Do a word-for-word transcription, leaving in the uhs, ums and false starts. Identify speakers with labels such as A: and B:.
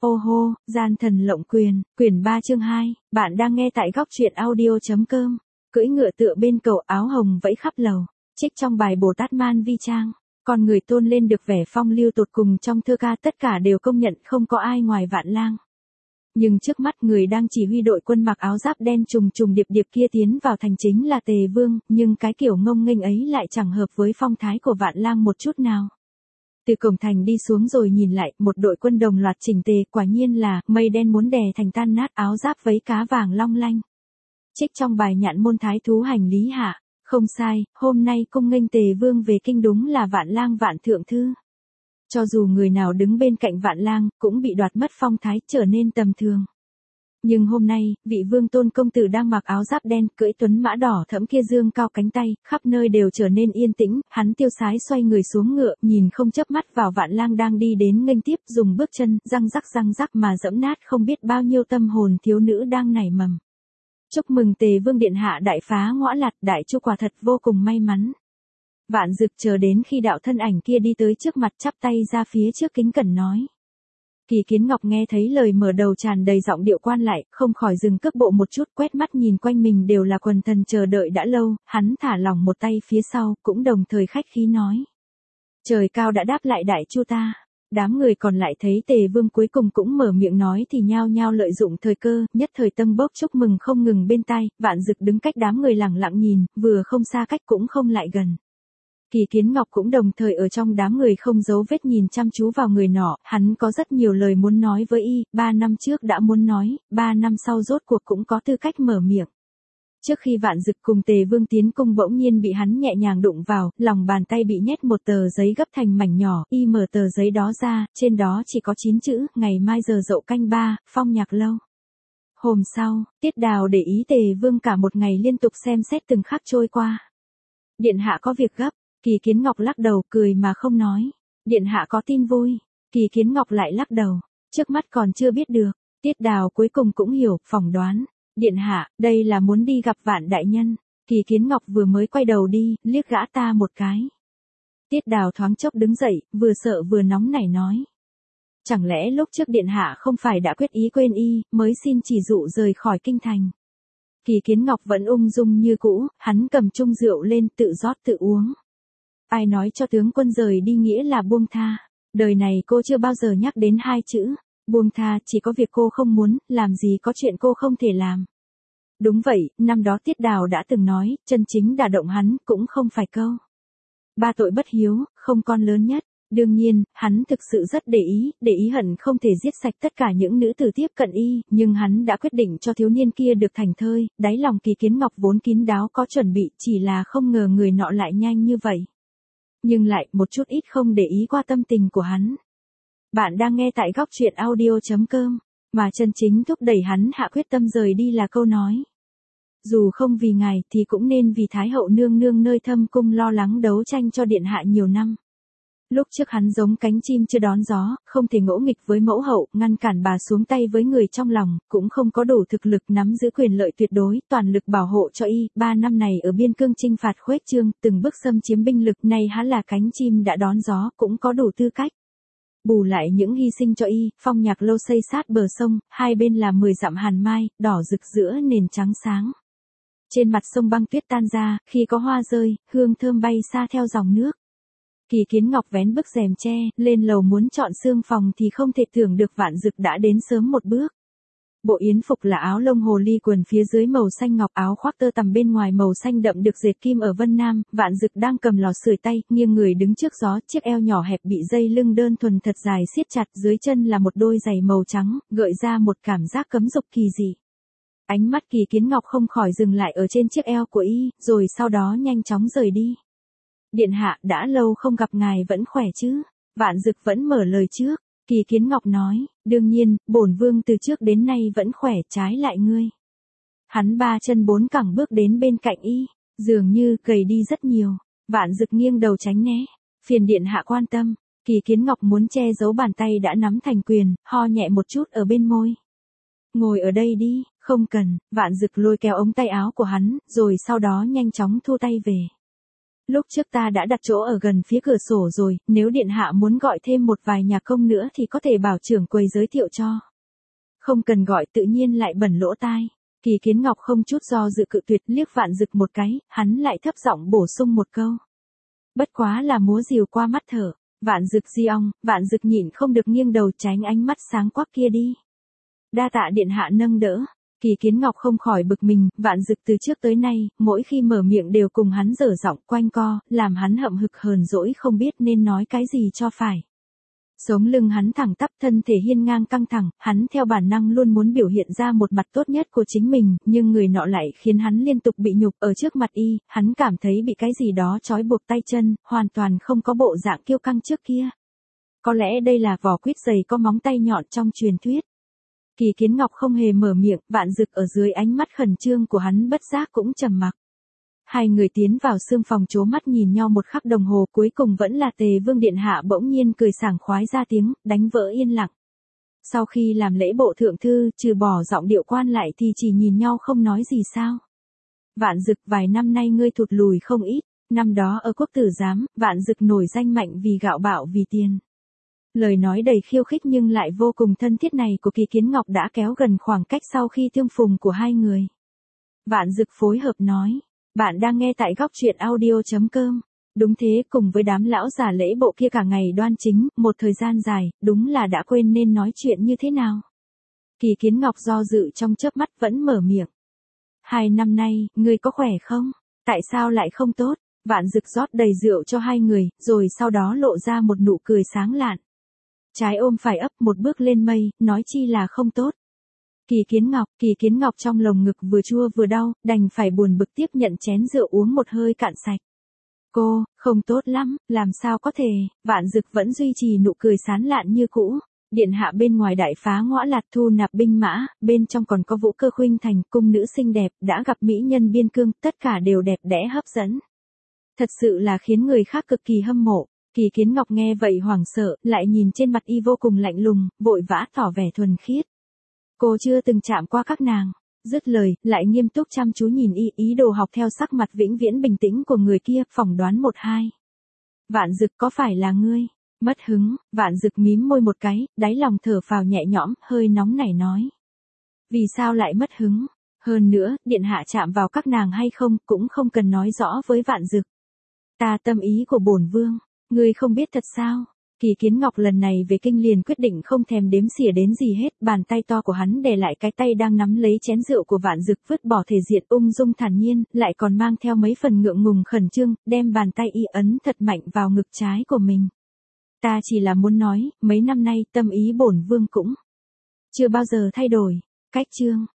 A: Ô hô, gian thần lộng quyền, quyển ba chương hai, bạn đang nghe tại góc truyện audio.com, cưỡi ngựa tựa bên cầu áo hồng vẫy khắp lầu, trích trong bài Bồ Tát Man Vi Trang, con người tôn lên được vẻ phong lưu tột cùng trong thơ ca tất cả đều công nhận không có ai ngoài Vạn Lang. Nhưng trước mắt người đang chỉ huy đội quân mặc áo giáp đen trùng trùng điệp điệp kia tiến vào thành chính là Tề Vương, nhưng cái kiểu ngông nghênh ấy lại chẳng hợp với phong thái của Vạn Lang một chút nào. Từ cổng thành đi xuống rồi nhìn lại, một đội quân đồng loạt chỉnh tề, quả nhiên là mây đen muốn đè thành tan nát, áo giáp vấy cá vàng long lanh. Trích trong bài Nhạn môn thái thú hành lý hạ, không sai, hôm nay cung nghênh Tề Vương về kinh đúng là Vạn Lang Vạn thượng thư. Cho dù người nào đứng bên cạnh Vạn Lang cũng bị đoạt mất phong thái, trở nên tầm thường. Nhưng hôm nay, vị vương tôn công tử đang mặc áo giáp đen, cưỡi tuấn mã đỏ thẫm kia dương cao cánh tay, khắp nơi đều trở nên yên tĩnh, hắn tiêu sái xoay người xuống ngựa, nhìn không chớp mắt vào Vạn Lang đang đi đến nghênh tiếp, dùng bước chân răng rắc răng rắc mà dẫm nát không biết bao nhiêu tâm hồn thiếu nữ đang nảy mầm. Chúc mừng Tề Vương điện hạ đại phá ngõa lạt, đại chu quả thật vô cùng may mắn. Vạn Dực chờ đến khi đạo thân ảnh kia đi tới trước mặt, chắp tay ra phía trước kính cẩn nói. Kỳ Kiến Ngọc nghe thấy lời mở đầu tràn đầy giọng điệu quan lại, không khỏi dừng cước bộ một chút, quét mắt nhìn quanh mình đều là quần thần chờ đợi đã lâu, hắn thả lỏng một tay phía sau, cũng đồng thời khách khí nói. Trời cao đã đáp lại đại chu ta. Đám người còn lại thấy Tề Vương cuối cùng cũng mở miệng nói thì nhao nhao lợi dụng thời cơ, nhất thời tâm bốc chúc mừng không ngừng bên tai. Vạn Dực đứng cách đám người lẳng lặng nhìn, vừa không xa cách cũng không lại gần. Kỳ Kiến Ngọc cũng đồng thời ở trong đám người không giấu vết nhìn chăm chú vào người nọ, hắn có rất nhiều lời muốn nói với y, ba năm trước đã muốn nói, ba năm sau rốt cuộc cũng có tư cách mở miệng. Trước khi Vạn Dực cùng Tề Vương tiến cung bỗng nhiên bị hắn nhẹ nhàng đụng vào, lòng bàn tay bị nhét một tờ giấy gấp thành mảnh nhỏ, y mở tờ giấy đó ra, trên đó chỉ có chín chữ, ngày mai giờ dậu canh ba, Phong Nhạc Lâu. Hôm sau, Tiết Đào để ý Tề Vương cả một ngày liên tục xem xét từng khắc trôi qua. Điện hạ có việc gấp. Kỳ Kiến Ngọc lắc đầu cười mà không nói. Điện hạ có tin vui. Kỳ Kiến Ngọc lại lắc đầu. Trước mắt còn chưa biết được. Tiết Đào cuối cùng cũng hiểu, phỏng đoán. Điện hạ, đây là muốn đi gặp Vạn đại nhân. Kỳ Kiến Ngọc vừa mới quay đầu đi, liếc gã ta một cái. Tiết Đào thoáng chốc đứng dậy, vừa sợ vừa nóng nảy nói. Chẳng lẽ lúc trước điện hạ không phải đã quyết ý quên y, mới xin chỉ dụ rời khỏi kinh thành. Kỳ Kiến Ngọc vẫn ung dung như cũ, hắn cầm chung rượu lên tự rót tự uống. Ai nói cho tướng quân rời đi nghĩa là buông tha. Đời này cô chưa bao giờ nhắc đến hai chữ. Buông tha chỉ có việc cô không muốn, làm gì có chuyện cô không thể làm. Đúng vậy, năm đó Tiết Đào đã từng nói, chân chính đả động hắn, cũng không phải câu. Ba tội bất hiếu, không con lớn nhất. Đương nhiên, hắn thực sự rất để ý, để ý hận không thể giết sạch tất cả những nữ tử tiếp cận y, nhưng hắn đã quyết định cho thiếu niên kia được thành thơi, đáy lòng Kỳ Kiến Ngọc vốn kín đáo có chuẩn bị, chỉ là không ngờ người nọ lại nhanh như vậy. Nhưng lại một chút ít không để ý qua tâm tình của hắn. Bạn đang nghe tại góc truyện audio.com, mà chân chính thúc đẩy hắn hạ quyết tâm rời đi là câu nói. Dù không vì ngài thì cũng nên vì Thái hậu nương nương nơi thâm cung lo lắng đấu tranh cho điện hạ nhiều năm. Lúc trước hắn giống cánh chim chưa đón gió, không thể ngỗ nghịch với mẫu hậu, ngăn cản bà xuống tay với người trong lòng, cũng không có đủ thực lực nắm giữ quyền lợi tuyệt đối, toàn lực bảo hộ cho y, ba năm này ở biên cương chinh phạt khuếch trương, từng bước xâm chiếm binh lực, nay hắn là cánh chim đã đón gió, cũng có đủ tư cách. Bù lại những hy sinh cho y, Phong Nhạc Lâu xây sát bờ sông, hai bên là mười dặm hàn mai, đỏ rực giữa nền trắng sáng. Trên mặt sông băng tuyết tan ra, khi có hoa rơi, hương thơm bay xa theo dòng nước. Kỳ Kiến Ngọc vén bức rèm tre, lên lầu muốn chọn xương phòng thì không thể tưởng được Vạn Dực đã đến sớm một bước. Bộ yến phục là áo lông hồ ly, quần phía dưới màu xanh ngọc, áo khoác tơ tằm bên ngoài màu xanh đậm được dệt kim ở Vân Nam. Vạn Dực đang cầm lò sưởi tay, nghiêng người đứng trước gió, chiếc eo nhỏ hẹp bị dây lưng đơn thuần thật dài siết chặt, dưới chân là một đôi giày màu trắng, gợi ra một cảm giác cấm dục kỳ dị. Ánh mắt Kỳ Kiến Ngọc không khỏi dừng lại ở trên chiếc eo của y, rồi sau đó nhanh chóng rời đi. Điện hạ, đã lâu không gặp ngài vẫn khỏe chứ? Vạn Dực vẫn mở lời trước. Kỳ Kiến Ngọc nói, đương nhiên, bổn vương từ trước đến nay vẫn khỏe, trái lại ngươi. Hắn ba chân bốn cẳng bước đến bên cạnh y, dường như gầy đi rất nhiều. Vạn Dực nghiêng đầu tránh né. Phiền điện hạ quan tâm. Kỳ Kiến Ngọc muốn che giấu bàn tay đã nắm thành quyền, ho nhẹ một chút ở bên môi. Ngồi ở đây đi, không cần. Vạn Dực lôi kéo ống tay áo của hắn, rồi sau đó nhanh chóng thu tay về. Lúc trước ta đã đặt chỗ ở gần phía cửa sổ rồi, nếu điện hạ muốn gọi thêm một vài nhà công nữa thì có thể bảo trưởng quầy giới thiệu cho. Không cần gọi, tự nhiên lại bẩn lỗ tai. Kỳ Kiến Ngọc không chút do dự cự tuyệt, liếc Vạn Dực một cái, hắn lại thấp giọng bổ sung một câu. Bất quá là múa rìu qua mắt thở. Vạn Dực di ong, Vạn Dực nhịn không được nghiêng đầu tránh ánh mắt sáng quắc kia đi. Đa tạ điện hạ nâng đỡ. Kỳ Kiến Ngọc không khỏi bực mình, Vạn Dực từ trước tới nay, mỗi khi mở miệng đều cùng hắn dở giọng quanh co, làm hắn hậm hực hờn dỗi không biết nên nói cái gì cho phải. Sống lưng hắn thẳng tắp, thân thể hiên ngang căng thẳng, hắn theo bản năng luôn muốn biểu hiện ra một mặt tốt nhất của chính mình, nhưng người nọ lại khiến hắn liên tục bị nhục ở trước mặt y, hắn cảm thấy bị cái gì đó trói buộc tay chân, hoàn toàn không có bộ dạng kiêu căng trước kia. Có lẽ đây là vỏ quýt dày có móng tay nhọn trong truyền thuyết. Kỳ Kiến Ngọc không hề mở miệng, Vạn Dực ở dưới ánh mắt khẩn trương của hắn bất giác cũng trầm mặc. Hai người tiến vào sương phòng chố mắt nhìn nhau một khắc đồng hồ, cuối cùng vẫn là Tề Vương điện hạ bỗng nhiên cười sảng khoái ra tiếng, đánh vỡ yên lặng. Sau khi làm lễ bộ thượng thư, trừ bỏ giọng điệu quan lại thì chỉ nhìn nhau không nói gì sao. Vạn Dực, vài năm nay ngươi thụt lùi không ít, năm đó ở quốc tử giám, Vạn Dực nổi danh mạnh vì gạo bạo vì tiền. Lời nói đầy khiêu khích nhưng lại vô cùng thân thiết này của Kỳ Kiến Ngọc đã kéo gần khoảng cách sau khi tương phùng của hai người. Vạn Dực phối hợp nói. Bạn đang nghe tại góc truyện audio chấm com. Đúng thế, cùng với đám lão già lễ bộ kia cả ngày đoan chính, một thời gian dài, đúng là đã quên nên nói chuyện như thế nào. Kỳ Kiến Ngọc do dự trong chớp mắt vẫn mở miệng. Hai năm nay, ngươi có khỏe không? Tại sao lại không tốt? Vạn Dực rót đầy rượu cho hai người, rồi sau đó lộ ra một nụ cười sáng lạn. Trái ôm phải ấp, một bước lên mây, nói chi là không tốt. Kỳ Kiến Ngọc, Kỳ Kiến Ngọc trong lồng ngực vừa chua vừa đau, đành phải buồn bực tiếp nhận chén rượu uống một hơi cạn sạch. Cô, không tốt lắm, làm sao có thể, Vạn Dực vẫn duy trì nụ cười sán lạn như cũ. Điện hạ bên ngoài đại phá ngõ lạt thu nạp binh mã, bên trong còn có Vũ Cơ khuynh thành, cung nữ xinh đẹp, đã gặp mỹ nhân biên cương, tất cả đều đẹp đẽ hấp dẫn. Thật sự là khiến người khác cực kỳ hâm mộ. Kỳ Kiến Ngọc nghe vậy hoảng sợ, lại nhìn trên mặt y vô cùng lạnh lùng, vội vã tỏ vẻ thuần khiết. Cô chưa từng chạm qua các nàng. Dứt lời, lại nghiêm túc chăm chú nhìn y, ý đồ học theo sắc mặt vĩnh viễn bình tĩnh của người kia, phỏng đoán một hai. Vạn Dực, có phải là ngươi? Mất hứng, Vạn Dực mím môi một cái, đáy lòng thở phào nhẹ nhõm, hơi nóng nảy nói. Vì sao lại mất hứng? Hơn nữa, điện hạ chạm vào các nàng hay không, cũng không cần nói rõ với Vạn Dực. Ta tâm ý của bổn vương, ngươi không biết thật sao? Kỳ Kiến Ngọc lần này về kinh liền quyết định không thèm đếm xỉa đến gì hết, bàn tay to của hắn đè lại cái tay đang nắm lấy chén rượu của Vạn Dực, vứt bỏ thể diện ung dung thản nhiên, lại còn mang theo mấy phần ngượng ngùng khẩn trương, đem bàn tay y ấn thật mạnh vào ngực trái của mình. Ta chỉ là muốn nói, mấy năm nay tâm ý bổn vương cũng chưa bao giờ thay đổi. Cách chương